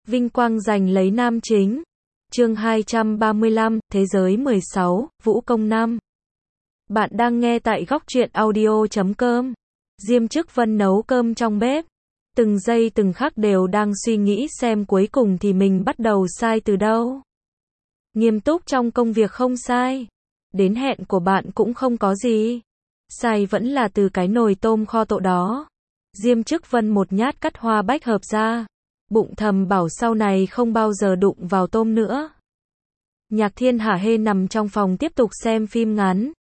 Vinh quang giành lấy nam chính. Chương 235, Thế giới 16, Vũ công 5. Bạn đang nghe tại góc truyện audio.com. Diêm Chức Vân nấu cơm trong bếp. Từng giây từng khắc đều đang suy nghĩ xem cuối cùng thì mình bắt đầu sai từ đâu. Nghiêm túc trong công việc không sai. Đến hẹn của bạn cũng không có gì. Sai vẫn là từ cái nồi tôm kho tộ đó. Diêm Chức Vân một nhát cắt hoa bách hợp ra. Bụng thầm bảo sau này không bao giờ đụng vào tôm nữa. Nhạc Thiên hả hê nằm trong phòng tiếp tục xem phim ngắn.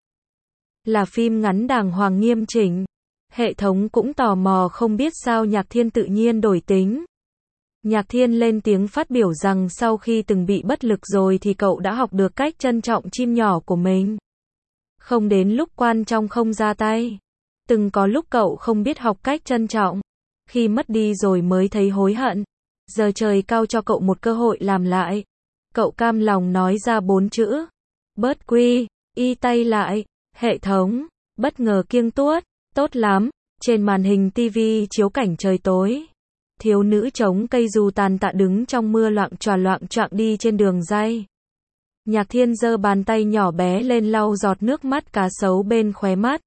Là phim ngắn đàng hoàng nghiêm chỉnh. Hệ thống cũng tò mò không biết sao Nhạc Thiên tự nhiên đổi tính. Nhạc Thiên lên tiếng phát biểu rằng sau khi từng bị bất lực rồi thì cậu đã học được cách trân trọng chim nhỏ của mình. Không đến lúc quan trọng không ra tay. Từng có lúc cậu không biết học cách trân trọng. Khi mất đi rồi mới thấy hối hận. Giờ trời cao cho cậu một cơ hội làm lại. Cậu cam lòng nói ra 4 chữ. Bớt quy, y tay lại. Hệ thống, bất ngờ kiêng tuốt. Tốt lắm. Trên màn hình TV chiếu cảnh trời tối. Thiếu nữ chống cây dù tàn tạ đứng trong mưa loạng choạng đi trên đường ray. Nhạc Thiên giơ bàn tay nhỏ bé lên lau giọt nước mắt cá sấu bên khóe mắt.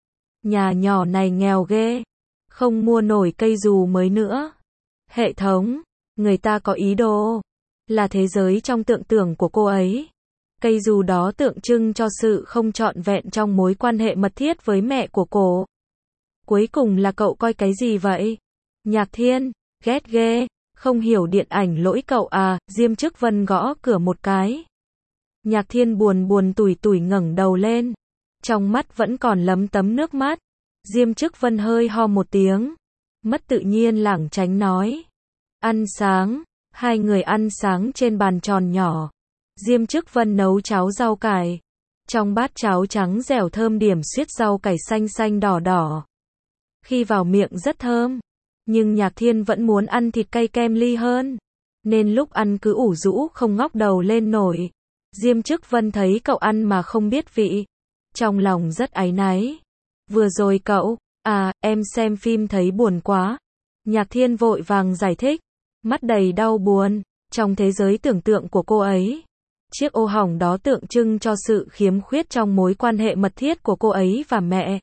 Nhà nhỏ này nghèo ghê. Không mua nổi cây dù mới nữa. Hệ thống, người ta có ý đồ. Là thế giới trong tưởng tượng của cô ấy. Cây dù đó tượng trưng cho sự không trọn vẹn trong mối quan hệ mật thiết với mẹ của cô. Cuối cùng là cậu coi cái gì vậy? Nhạc Thiên, ghét ghê, không hiểu điện ảnh lỗi cậu à, Diêm Chức Vân gõ cửa một cái. Nhạc Thiên buồn tủi tủi ngẩng đầu lên. Trong mắt vẫn còn lấm tấm nước mắt. Diêm Chức Vân hơi ho một tiếng. Mất tự nhiên lảng tránh nói. Ăn sáng. Hai người ăn sáng trên bàn tròn nhỏ. Diêm Chức Vân nấu cháo rau cải. Trong bát cháo trắng dẻo thơm điểm xuyết rau cải xanh xanh đỏ đỏ. Khi vào miệng rất thơm. Nhưng Nhạc Thiên vẫn muốn ăn thịt cay kem ly hơn. Nên lúc ăn cứ ủ rũ không ngóc đầu lên nổi. Diêm Chức Vân thấy cậu ăn mà không biết vị. Trong lòng rất áy náy. Vừa rồi cậu, em xem phim thấy buồn quá. Nhạc Thiên vội vàng giải thích. Mắt đầy đau buồn. Trong thế giới tưởng tượng của cô ấy. Chiếc ô hỏng đó tượng trưng cho sự khiếm khuyết trong mối quan hệ mật thiết của cô ấy và mẹ.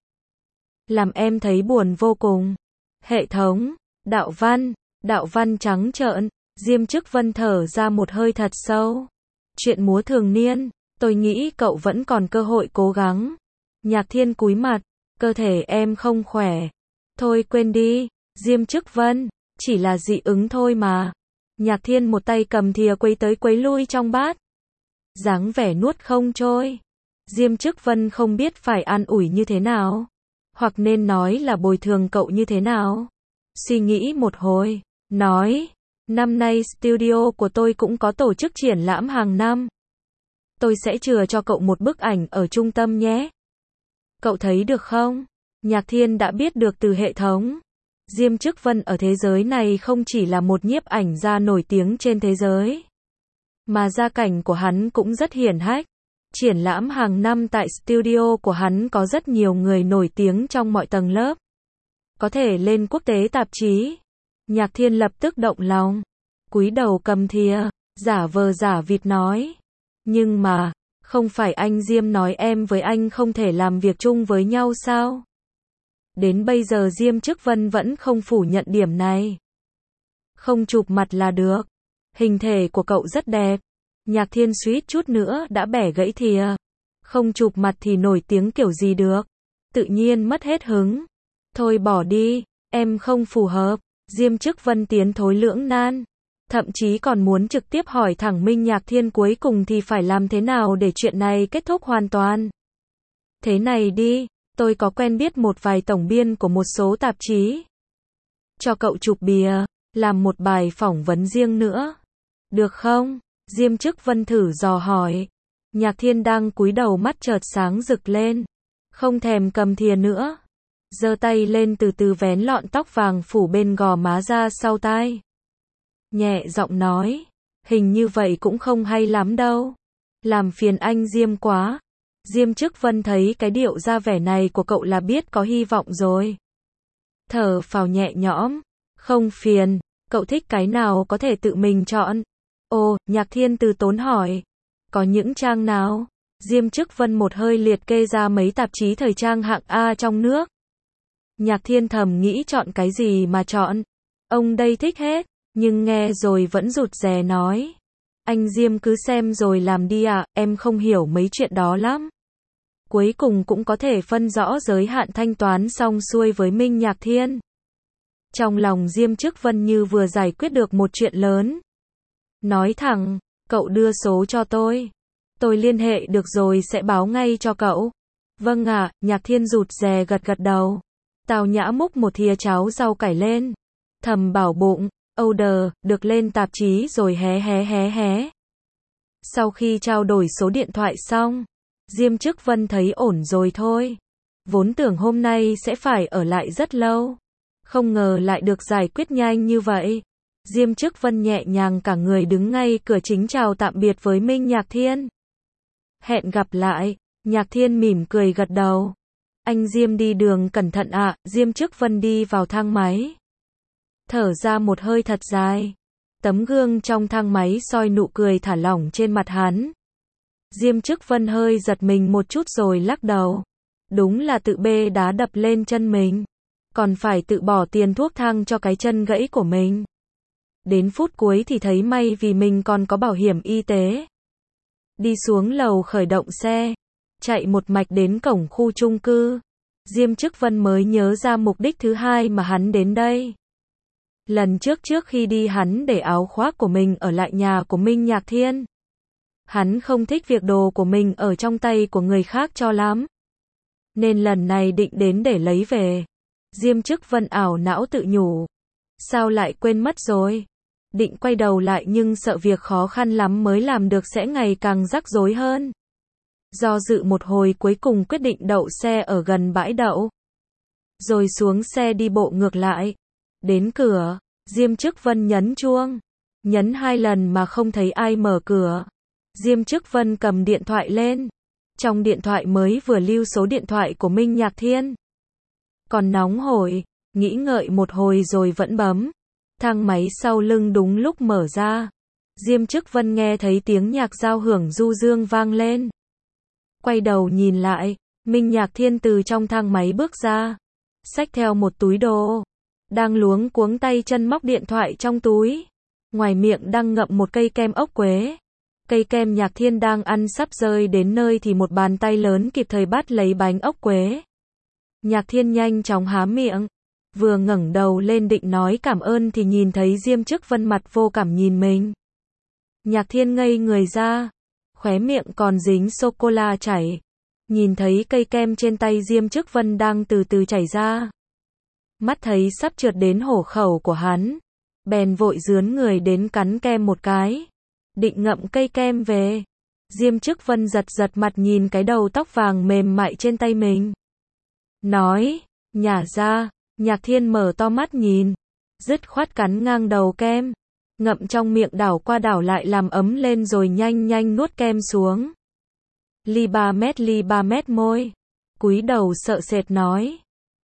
Làm em thấy buồn vô cùng. Hệ thống, đạo văn trắng trợn. Diêm Chức Vân thở ra một hơi thật sâu. Chuyện múa thường niên, tôi nghĩ cậu vẫn còn cơ hội cố gắng. Nhạc Thiên cúi mặt, cơ thể em không khỏe. Thôi quên đi, Diêm Chức Vân, chỉ là dị ứng thôi mà. Nhạc Thiên một tay cầm thìa quấy tới quấy lui trong bát. Dáng vẻ nuốt không trôi. Diêm Chức Vân không biết phải an ủi như thế nào. Hoặc nên nói là bồi thường cậu như thế nào. Suy nghĩ một hồi, nói. Năm nay studio của tôi cũng có tổ chức triển lãm hàng năm. Tôi sẽ chừa cho cậu một bức ảnh ở trung tâm nhé. Cậu thấy được không? Nhạc Thiên đã biết được từ hệ thống. Diêm Chức Vân ở thế giới này không chỉ là một nhiếp ảnh gia nổi tiếng trên thế giới. Mà gia cảnh của hắn cũng rất hiển hách. Triển lãm hàng năm tại studio của hắn có rất nhiều người nổi tiếng trong mọi tầng lớp. Có thể lên quốc tế tạp chí. Nhạc Thiên lập tức động lòng. Cúi đầu cầm thìa, giả vờ giả vịt nói. Nhưng mà, không phải anh Diêm nói em với anh không thể làm việc chung với nhau sao? Đến bây giờ Diêm Chức Vân vẫn không phủ nhận điểm này. Không chụp mặt là được. Hình thể của cậu rất đẹp. Nhạc Thiên suýt chút nữa đã bẻ gãy thìa. Không chụp mặt thì nổi tiếng kiểu gì được. Tự nhiên mất hết hứng. Thôi bỏ đi, em không phù hợp. Diêm Chức Vân tiến thối lưỡng nan. Thậm chí còn muốn trực tiếp hỏi thẳng Minh Nhạc Thiên cuối cùng thì phải làm thế nào để chuyện này kết thúc hoàn toàn. Thế này đi, tôi có quen biết một vài tổng biên của một số tạp chí. Cho cậu chụp bìa, làm một bài phỏng vấn riêng nữa. Được không? Diêm Chức Vân thử dò hỏi. Nhạc Thiên đang cúi đầu mắt chợt sáng rực lên. Không thèm cầm thìa nữa. Giơ tay lên từ từ vén lọn tóc vàng phủ bên gò má ra sau tai. Nhẹ giọng nói. Hình như vậy cũng không hay lắm đâu. Làm phiền anh Diêm quá. Diêm Chức Vân thấy cái điệu ra vẻ này của cậu là biết có hy vọng rồi. Thở phào nhẹ nhõm. Không phiền. Cậu thích cái nào có thể tự mình chọn. Ồ, Nhạc Thiên từ tốn hỏi. Có những trang nào? Diêm Chức Vân một hơi liệt kê ra mấy tạp chí thời trang hạng A trong nước. Nhạc Thiên thầm nghĩ chọn cái gì mà chọn. Ông đây thích hết, nhưng nghe rồi vẫn rụt rè nói. Anh Diêm cứ xem rồi làm đi ạ, em không hiểu mấy chuyện đó lắm. Cuối cùng cũng có thể phân rõ giới hạn thanh toán xong xuôi với Minh Nhạc Thiên. Trong lòng Diêm Chức Vân như vừa giải quyết được một chuyện lớn. Nói thẳng, cậu đưa số cho tôi. Tôi liên hệ được rồi sẽ báo ngay cho cậu. Vâng ạ, Nhạc Thiên rụt rè gật gật đầu. Tào Nhã múc một thìa cháo rau cải lên. Thầm bảo bụng, order, được lên tạp chí rồi hé. Sau khi trao đổi số điện thoại xong, Diêm Chức Vân thấy ổn rồi thôi. Vốn tưởng hôm nay sẽ phải ở lại rất lâu. Không ngờ lại được giải quyết nhanh như vậy. Diêm Chức Vân nhẹ nhàng cả người đứng ngay cửa chính chào tạm biệt với Minh Nhạc Thiên. Hẹn gặp lại, Nhạc Thiên mỉm cười gật đầu. Anh Diêm đi đường cẩn thận ạ, Diêm Chức Vân đi vào thang máy. Thở ra một hơi thật dài. Tấm gương trong thang máy soi nụ cười thả lỏng trên mặt hắn. Diêm Chức Vân hơi giật mình một chút rồi lắc đầu. Đúng là tự bê đá đập lên chân mình. Còn phải tự bỏ tiền thuốc thang cho cái chân gãy của mình. Đến phút cuối thì thấy may vì mình còn có bảo hiểm y tế. Đi xuống lầu khởi động xe. Chạy một mạch đến cổng khu chung cư. Diêm Chức Vân mới nhớ ra mục đích thứ hai mà hắn đến đây. Lần trước khi đi hắn để áo khoác của mình ở lại nhà của Minh Nhạc Thiên. Hắn không thích việc đồ của mình ở trong tay của người khác cho lắm. Nên lần này định đến để lấy về. Diêm Chức Vân ảo não tự nhủ. Sao lại quên mất rồi? Định quay đầu lại nhưng sợ việc khó khăn lắm mới làm được sẽ ngày càng rắc rối hơn. Do dự một hồi cuối cùng quyết định đậu xe ở gần bãi đậu. Rồi xuống xe đi bộ ngược lại. Đến cửa, Diêm Chức Vân nhấn chuông. Nhấn 2 lần mà không thấy ai mở cửa. Diêm Chức Vân cầm điện thoại lên. Trong điện thoại mới vừa lưu số điện thoại của Minh Nhạc Thiên. Còn nóng hổi, nghĩ ngợi một hồi rồi vẫn bấm. Thang máy sau lưng đúng lúc mở ra. Diêm Chức Vân nghe thấy tiếng nhạc giao hưởng du dương vang lên. Quay đầu nhìn lại, Minh Nhạc Thiên từ trong thang máy bước ra. Xách theo một túi đồ. Đang luống cuống tay chân móc điện thoại trong túi. Ngoài miệng đang ngậm một cây kem ốc quế. Cây kem Nhạc Thiên đang ăn sắp rơi đến nơi thì một bàn tay lớn kịp thời bắt lấy bánh ốc quế. Nhạc Thiên nhanh chóng há miệng. Vừa ngẩng đầu lên định nói cảm ơn thì nhìn thấy Diêm Chức Vân mặt vô cảm nhìn mình. Nhạc Thiên ngây người ra. Khóe miệng còn dính sô-cô-la chảy. Nhìn thấy cây kem trên tay Diêm Chức Vân đang từ từ chảy ra. Mắt thấy sắp trượt đến hổ khẩu của hắn. Bèn vội rướn người đến cắn kem một cái. Định ngậm cây kem về. Diêm Chức Vân giật mặt nhìn cái đầu tóc vàng mềm mại trên tay mình. Nói, nhả ra. Nhạc Thiên mở to mắt nhìn. Dứt khoát cắn ngang đầu kem. Ngậm trong miệng đảo qua đảo lại làm ấm lên rồi nhanh nuốt kem xuống. Ly ba mét môi. Cúi đầu sợ sệt nói.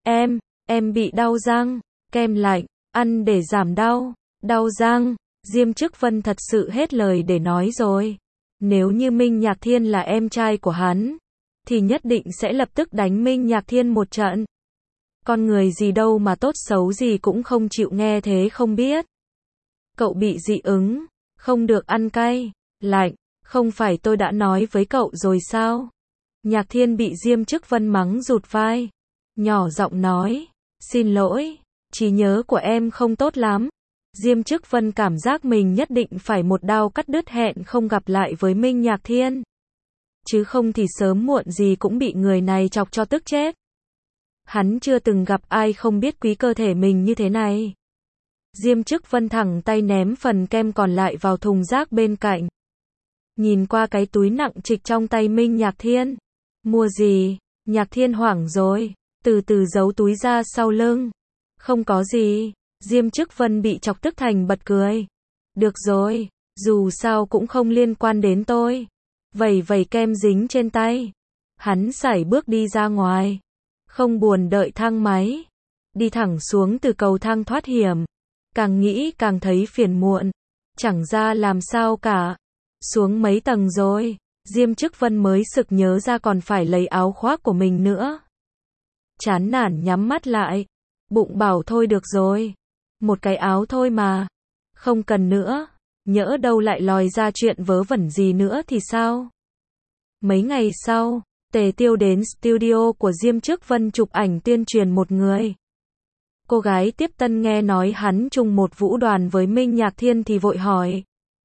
Em bị đau răng. Kem lạnh, ăn để giảm đau. Đau răng. Diêm Chức Vân thật sự hết lời để nói rồi. Nếu như Minh Nhạc Thiên là em trai của hắn, thì nhất định sẽ lập tức đánh Minh Nhạc Thiên một trận. Con người gì đâu mà tốt xấu gì cũng không chịu nghe thế không biết. Cậu bị dị ứng, không được ăn cay, lạnh, không phải tôi đã nói với cậu rồi sao? Nhạc Thiên bị Diêm Chức Vân mắng rụt vai. Nhỏ giọng nói, xin lỗi, trí nhớ của em không tốt lắm. Diêm Chức Vân cảm giác mình nhất định phải một đao cắt đứt hẹn không gặp lại với Minh Nhạc Thiên. Chứ không thì sớm muộn gì cũng bị người này chọc cho tức chết. Hắn chưa từng gặp ai không biết quý cơ thể mình như thế này. Diêm Chức Vân thẳng tay ném phần kem còn lại vào thùng rác bên cạnh. Nhìn qua cái túi nặng trịch trong tay Minh Nhạc Thiên. Mua gì? Nhạc Thiên hoảng rồi, từ từ giấu túi ra sau lưng. Không có gì. Diêm Chức Vân bị chọc tức thành bật cười. Được rồi, dù sao cũng không liên quan đến tôi. Vẩy kem dính trên tay. Hắn sải bước đi ra ngoài. Không buồn đợi thang máy. Đi thẳng xuống từ cầu thang thoát hiểm. Càng nghĩ càng thấy phiền muộn. Chẳng ra làm sao cả. Xuống mấy tầng rồi, Diêm Chức Vân mới sực nhớ ra còn phải lấy áo khoác của mình nữa. Chán nản nhắm mắt lại. Bụng bảo thôi được rồi. Một cái áo thôi mà. Không cần nữa. Nhỡ đâu lại lòi ra chuyện vớ vẩn gì nữa thì sao? Mấy ngày sau, Tề Tiêu đến studio của Diêm Chức Vân chụp ảnh tuyên truyền một người. Cô gái tiếp tân nghe nói hắn chung một vũ đoàn với Minh Nhạc Thiên thì vội hỏi.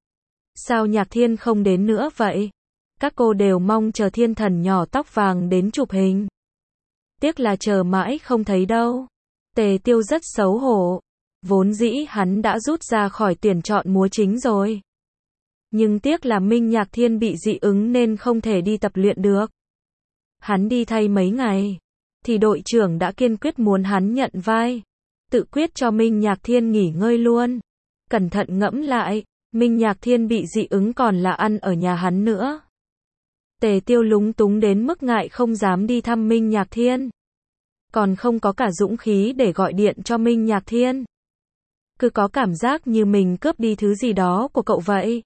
Sao Nhạc Thiên không đến nữa vậy? Các cô đều mong chờ thiên thần nhỏ tóc vàng đến chụp hình. Tiếc là chờ mãi không thấy đâu. Tề Tiêu rất xấu hổ. Vốn dĩ hắn đã rút ra khỏi tuyển chọn múa chính rồi. Nhưng tiếc là Minh Nhạc Thiên bị dị ứng nên không thể đi tập luyện được. Hắn đi thay mấy ngày, thì đội trưởng đã kiên quyết muốn hắn nhận vai. Tự quyết cho Minh Nhạc Thiên nghỉ ngơi luôn. Cẩn thận ngẫm lại, Minh Nhạc Thiên bị dị ứng còn là ăn ở nhà hắn nữa. Tề Tiêu lúng túng đến mức ngại không dám đi thăm Minh Nhạc Thiên. Còn không có cả dũng khí để gọi điện cho Minh Nhạc Thiên. Cứ có cảm giác như mình cướp đi thứ gì đó của cậu vậy.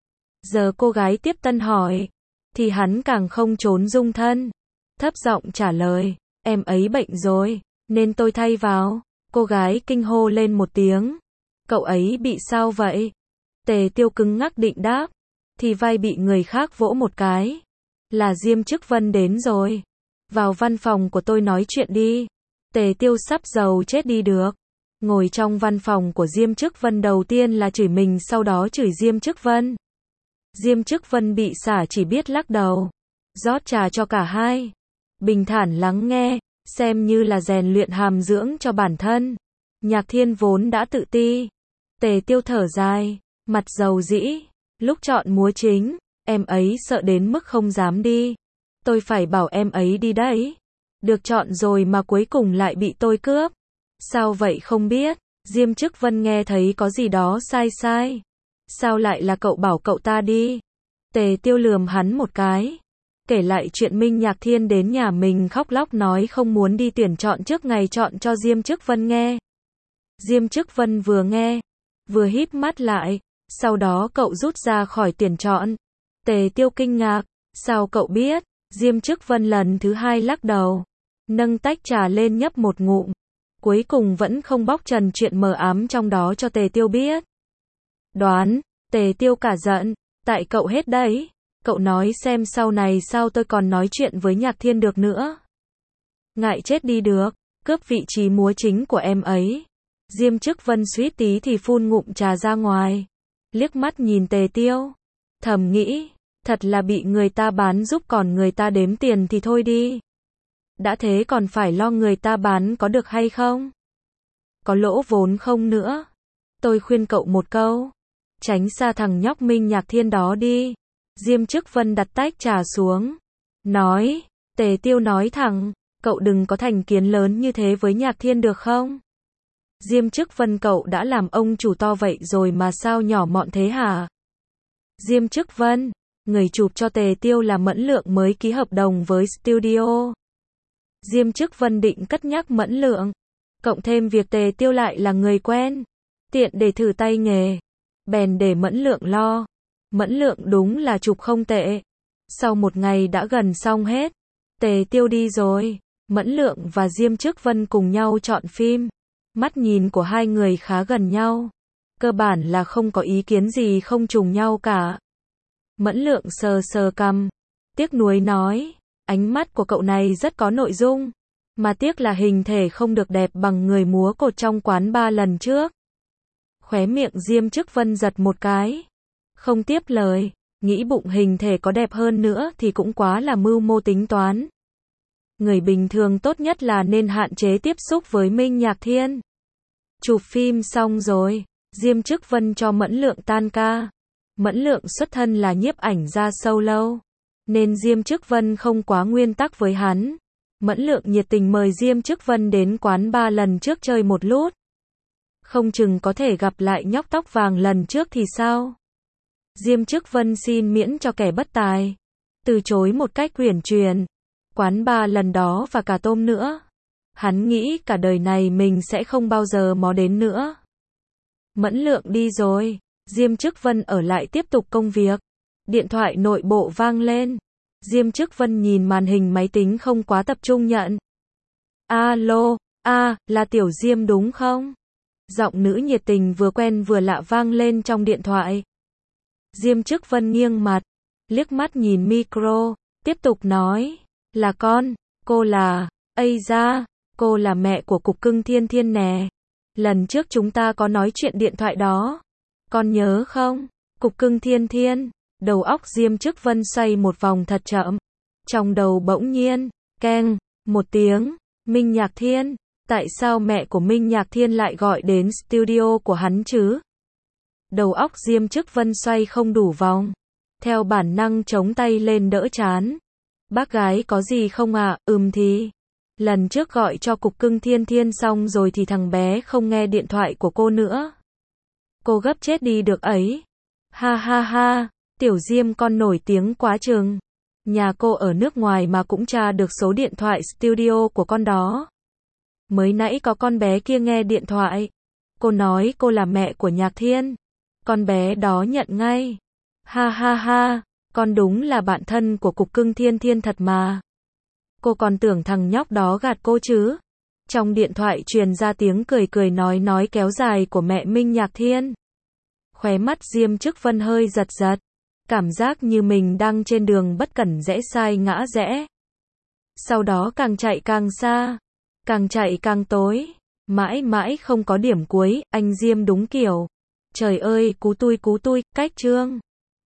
Giờ cô gái tiếp tân hỏi, thì hắn càng không trốn dung thân. Thấp giọng trả lời, em ấy bệnh rồi, nên tôi thay vào. Cô gái kinh hô lên một tiếng. Cậu ấy bị sao vậy? Tề Tiêu cứng ngắc định đáp. Thì vai bị người khác vỗ một cái. Là Diêm Chức Vân đến rồi. Vào văn phòng của tôi nói chuyện đi. Tề Tiêu sắp giàu chết đi được. Ngồi trong văn phòng của Diêm Chức Vân đầu tiên là chửi mình, sau đó chửi Diêm Chức Vân. Diêm Chức Vân bị xả chỉ biết lắc đầu. Rót trà cho cả hai. Bình thản lắng nghe, xem như là rèn luyện hàm dưỡng cho bản thân. Nhạc Thiên vốn đã tự ti. Tề Tiêu thở dài, mặt dầu dĩ. Lúc chọn múa chính, em ấy sợ đến mức không dám đi. Tôi phải bảo em ấy đi đấy. Được chọn rồi mà cuối cùng lại bị tôi cướp. Sao vậy không biết? Diêm Chức Vân nghe thấy có gì đó sai sai. Sao lại là cậu bảo cậu ta đi? Tề Tiêu lườm hắn một cái. Kể lại chuyện Minh Nhạc Thiên đến nhà mình khóc lóc nói không muốn đi tuyển chọn trước ngày chọn cho Diêm Chức Vân nghe. Diêm Chức Vân vừa nghe, vừa híp mắt lại. Sau đó cậu rút ra khỏi tuyển chọn. Tề Tiêu kinh ngạc. Sao cậu biết? Diêm Chức Vân lần thứ hai lắc đầu. Nâng tách trà lên nhấp một ngụm. Cuối cùng vẫn không bóc trần chuyện mờ ám trong đó cho Tề Tiêu biết. Đoán, Tề Tiêu cả giận. Tại cậu hết đấy. Cậu nói xem sau này sao tôi còn nói chuyện với Nhạc Thiên được nữa. Ngại chết đi được. Cướp vị trí múa chính của em ấy. Diêm Chức Vân suýt tí thì phun ngụm trà ra ngoài. Liếc mắt nhìn Tề Tiêu. Thầm nghĩ, thật là bị người ta bán giúp còn người ta đếm tiền thì thôi đi. Đã thế còn phải lo người ta bán có được hay không? Có lỗ vốn không nữa? Tôi khuyên cậu một câu. Tránh xa thằng nhóc Minh Nhạc Thiên đó đi. Diêm Chức Vân đặt tách trà xuống. Nói, Tề Tiêu nói thẳng, cậu đừng có thành kiến lớn như thế với Nhạc Thiên được không? Diêm Chức Vân cậu đã làm ông chủ to vậy rồi mà sao nhỏ mọn thế hả? Diêm Chức Vân, người chụp cho Tề Tiêu là Mẫn Lượng mới ký hợp đồng với studio. Diêm Chức Vân định cất nhắc Mẫn Lượng. Cộng thêm việc Tề Tiêu lại là người quen. Tiện để thử tay nghề. Bèn để Mẫn Lượng lo. Mẫn Lượng đúng là chụp không tệ. Sau một ngày đã gần xong hết. Tề Tiêu đi rồi. Mẫn Lượng và Diêm Chức Vân cùng nhau chọn phim. Mắt nhìn của hai người khá gần nhau. Cơ bản là không có ý kiến gì không trùng nhau cả. Mẫn Lượng sờ sờ cằm. Tiếc nuối nói. Ánh mắt của cậu này rất có nội dung. Mà tiếc là hình thể không được đẹp bằng người múa cột trong quán 3 lần trước. Khóe miệng Diêm Chức Vân giật một cái. Không tiếp lời. Nghĩ bụng hình thể có đẹp hơn nữa thì cũng quá là mưu mô tính toán. Người bình thường tốt nhất là nên hạn chế tiếp xúc với Minh Nhạc Thiên. Chụp phim xong rồi. Diêm Chức Vân cho Mẫn Lượng tan ca. Mẫn Lượng xuất thân là nhiếp ảnh gia solo. Nên Diêm Chức Vân không quá nguyên tắc với hắn. Mẫn Lượng nhiệt tình mời Diêm Chức Vân đến quán 3 lần trước chơi một lút. Không chừng có thể gặp lại nhóc tóc vàng lần trước thì sao? Diêm Chức Vân xin miễn cho kẻ bất tài. Từ chối một cách uyển chuyển. Quán 3 lần đó và cả tôm nữa. Hắn nghĩ cả đời này mình sẽ không bao giờ mò đến nữa. Mẫn Lượng đi rồi. Diêm Chức Vân ở lại tiếp tục công việc. Điện thoại nội bộ vang lên. Diêm Chức Vân nhìn màn hình máy tính không quá tập trung nhận. Alo, là Tiểu Diêm đúng không? Giọng nữ nhiệt tình vừa quen vừa lạ vang lên trong điện thoại. Diêm Chức Vân nghiêng mặt, liếc mắt nhìn micro, tiếp tục nói, là con, cô là, cô là mẹ của Cục Cưng Thiên Thiên nè. Lần trước chúng ta có nói chuyện điện thoại đó. Con nhớ không? Cục Cưng Thiên Thiên. Đầu óc Diêm Chức Vân xoay một vòng thật chậm. Trong đầu bỗng nhiên, keng, một tiếng, Minh Nhạc Thiên. Tại sao mẹ của Minh Nhạc Thiên lại gọi đến studio của hắn chứ? Đầu óc Diêm Chức Vân xoay không đủ vòng. Theo bản năng chống tay lên đỡ trán. Bác gái có gì không ạ? Thì. Lần trước gọi cho Cục Cưng Thiên Thiên xong rồi thì thằng bé không nghe điện thoại của cô nữa. Cô gấp chết đi được ấy. Ha ha ha, Tiểu Diêm con nổi tiếng quá chừng. Nhà cô ở nước ngoài mà cũng tra được số điện thoại studio của con đó. Mới nãy có con bé kia nghe điện thoại. Cô nói cô là mẹ của Nhạc Thiên. Con bé đó nhận ngay. Ha ha ha, con đúng là bạn thân của Cục Cưng Thiên Thiên thật mà. Cô còn tưởng thằng nhóc đó gạt cô chứ. Trong điện thoại truyền ra tiếng cười cười nói kéo dài của mẹ Minh Nhạc Thiên. Khóe mắt Diêm Chức Vân hơi giật giật. Cảm giác như mình đang trên đường bất cẩn rẽ sai ngã rẽ. Sau đó càng chạy càng xa. Càng chạy càng tối. Mãi mãi không có điểm cuối, anh Diêm đúng kiểu. Trời ơi, cú tui, cách chương.